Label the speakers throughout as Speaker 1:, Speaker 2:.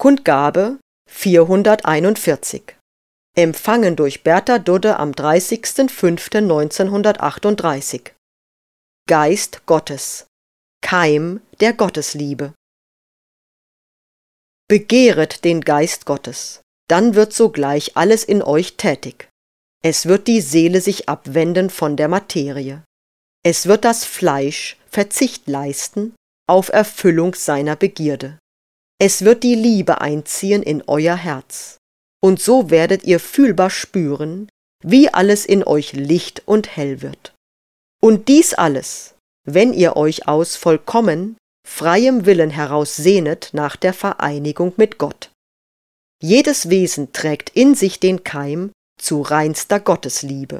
Speaker 1: Kundgabe 441. Empfangen durch Bertha Dudde am 30.05.1938. Geist Gottes, Keim der Gottesliebe. Begehret den Geist Gottes, dann wird sogleich alles in euch tätig. Es wird die Seele sich abwenden von der Materie. Es wird das Fleisch Verzicht leisten auf Erfüllung seiner Begierde. Es wird die Liebe einziehen in euer Herz. Und so werdet ihr fühlbar spüren, wie alles in euch licht und hell wird. Und dies alles, wenn ihr euch aus vollkommen freiem Willen heraus sehnet nach der Vereinigung mit Gott. Jedes Wesen trägt in sich den Keim zu reinster Gottesliebe.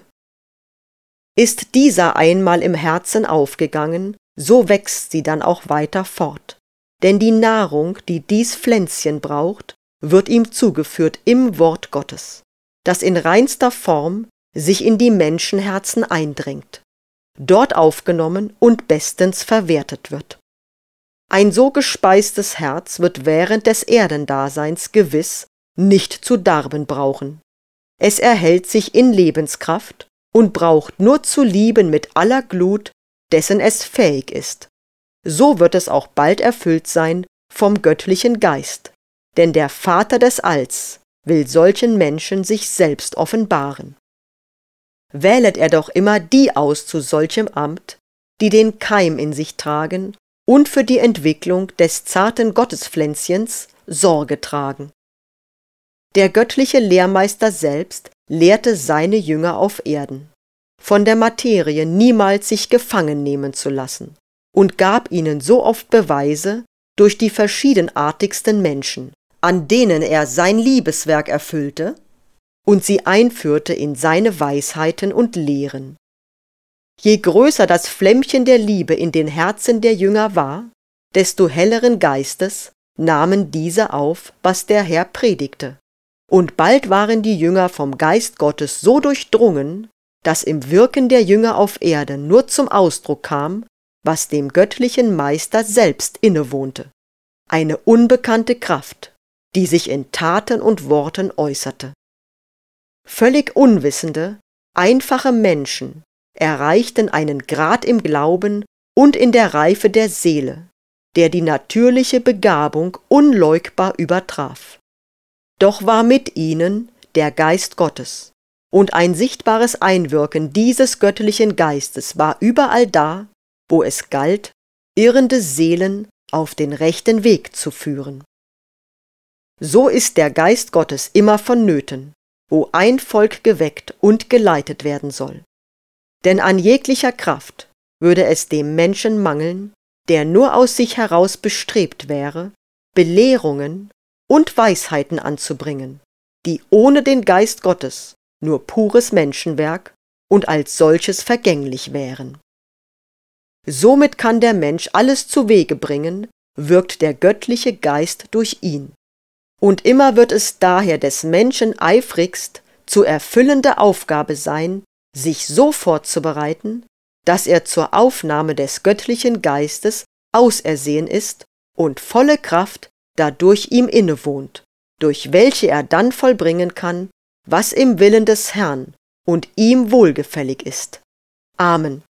Speaker 1: Ist dieser einmal im Herzen aufgegangen, so wächst sie dann auch weiter fort. Denn die Nahrung, die dies Pflänzchen braucht, wird ihm zugeführt im Wort Gottes, das in reinster Form sich in die Menschenherzen eindringt, dort aufgenommen und bestens verwertet wird. Ein so gespeistes Herz wird während des Erdendaseins gewiss nicht zu darben brauchen. Es erhält sich in Lebenskraft und braucht nur zu lieben mit aller Glut, dessen es fähig ist. So wird es auch bald erfüllt sein vom göttlichen Geist, denn der Vater des Alls will solchen Menschen sich selbst offenbaren. Wählet er doch immer die aus zu solchem Amt, die den Keim in sich tragen und für die Entwicklung des zarten Gottespflänzchens Sorge tragen. Der göttliche Lehrmeister selbst lehrte seine Jünger auf Erden, von der Materie niemals sich gefangen nehmen zu lassen, und gab ihnen so oft Beweise durch die verschiedenartigsten Menschen, an denen er sein Liebeswerk erfüllte und sie einführte in seine Weisheiten und Lehren. Je größer das Flämmchen der Liebe in den Herzen der Jünger war, desto helleren Geistes nahmen diese auf, was der Herr predigte. Und bald waren die Jünger vom Geist Gottes so durchdrungen, dass im Wirken der Jünger auf Erden nur zum Ausdruck kam, was dem göttlichen Meister selbst innewohnte. Eine unbekannte Kraft, die sich in Taten und Worten äußerte. Völlig unwissende, einfache Menschen erreichten einen Grad im Glauben und in der Reife der Seele, der die natürliche Begabung unleugbar übertraf. Doch war mit ihnen der Geist Gottes, und ein sichtbares Einwirken dieses göttlichen Geistes war überall da, wo es galt, irrende Seelen auf den rechten Weg zu führen. So ist der Geist Gottes immer vonnöten, wo ein Volk geweckt und geleitet werden soll. Denn an jeglicher Kraft würde es dem Menschen mangeln, der nur aus sich heraus bestrebt wäre, Belehrungen und Weisheiten anzubringen, die ohne den Geist Gottes nur pures Menschenwerk und als solches vergänglich wären. Somit kann der Mensch alles zu Wege bringen, wirkt der göttliche Geist durch ihn. Und immer wird es daher des Menschen eifrigst zu erfüllende Aufgabe sein, sich so vorzubereiten, dass er zur Aufnahme des göttlichen Geistes ausersehen ist und volle Kraft dadurch ihm innewohnt, durch welche er dann vollbringen kann, was im Willen des Herrn und ihm wohlgefällig ist. Amen.